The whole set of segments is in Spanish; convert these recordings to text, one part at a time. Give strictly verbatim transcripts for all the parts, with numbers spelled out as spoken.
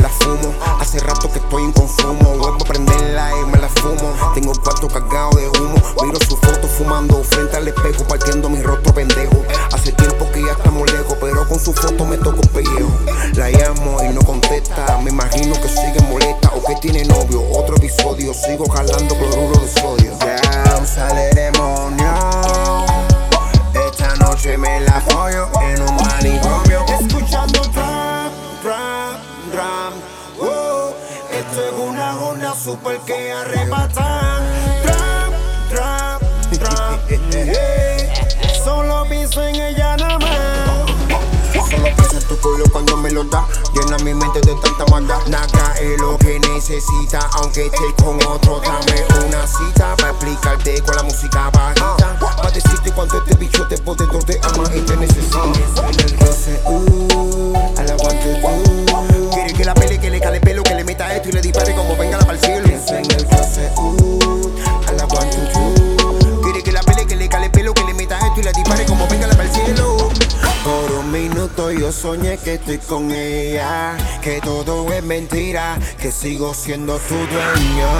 la fumo. Hace rato que estoy en consumo. Vuelvo a prenderla y me la fumo. Tengo el cuarto cargado de humo. Miro su foto fumando frente al espejo, partiendo mi rostro pendejo. Hace tiempo que ya estamos lejos, pero con su foto me toco el pellejo. La llamo y no contesta. Me imagino que sigue molesta o que tiene novio. Otro episodio, sigo jalando cloruro de sodio. Ya sale demonio. Esta noche me la follo en un manicomio. Escuchando trap, trap, trap. Oh, esto es una onda super que arrebata. Trap, trap, trap. Hey, solo pienso en ella nada más. Solo pienso en tu culo cuando me lo da. Llena mi mente de tanta maldad. Nada es lo que necesita. Aunque esté con otro, dame una cita para explicarte con la música bajita. Pa' decirte cuánto este bicho te potento te ama y te necesita. En el roce, uh, a la guante, uh. Quiere que la pele, que le cale pelo, que le meta esto y le dispare como venga la pa'l cielo. En el roce, uh, a la guante, uh. Quiere que la pele, que le cale pelo, que le meta esto y le dispare como venga la pa'l cielo. Por un minuto yo soñé que estoy con ella, que todo es mentira, que sigo siendo tu dueño,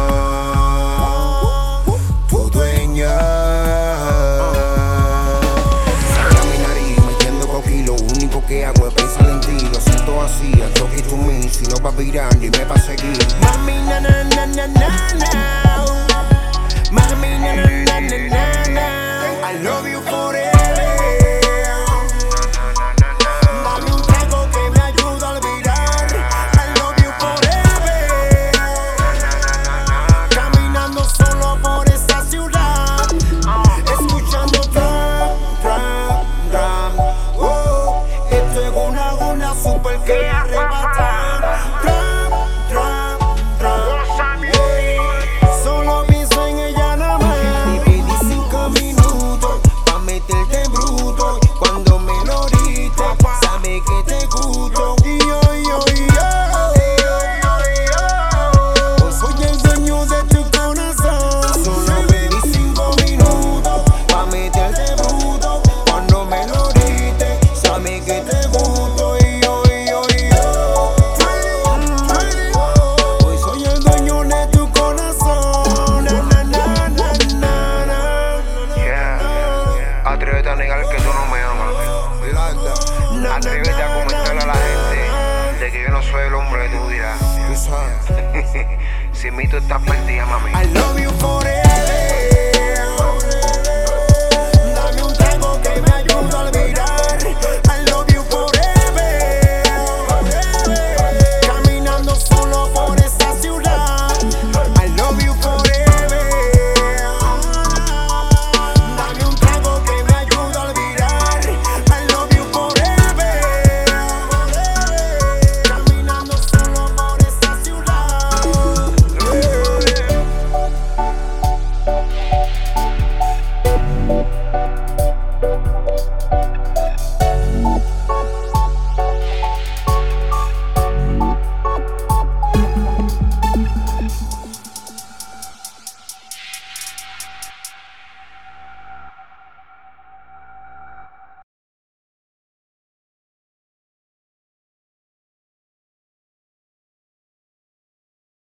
tu dueño. Saca mi nariz metiendo coquí, lo único que hago es pensar en ti. Lo siento así, a toque to me, si no va a virar ni me va a seguir. Mami na na na na na na. Mami na na na na na na. I love you forever. Super que arrebatan. Trap, trap, trap. Hey, solo pienso en ella nada más. Te pedí cinco minutos pa' meterte bruto. Cuando me lo diste, sabe que te gusto. Yo, yo, yo. Hoy soy el dueño de tu corazón. Solo pedí cinco minutos pa' meterte bruto. Cuando me lo diste, sabe que te gusto. Atrévete a negar que tú no me amas. Atrévete a comentarle a la gente de que yo no soy el hombre que tú dirás. Sin mí tú estás perdida, mami. I love you forever.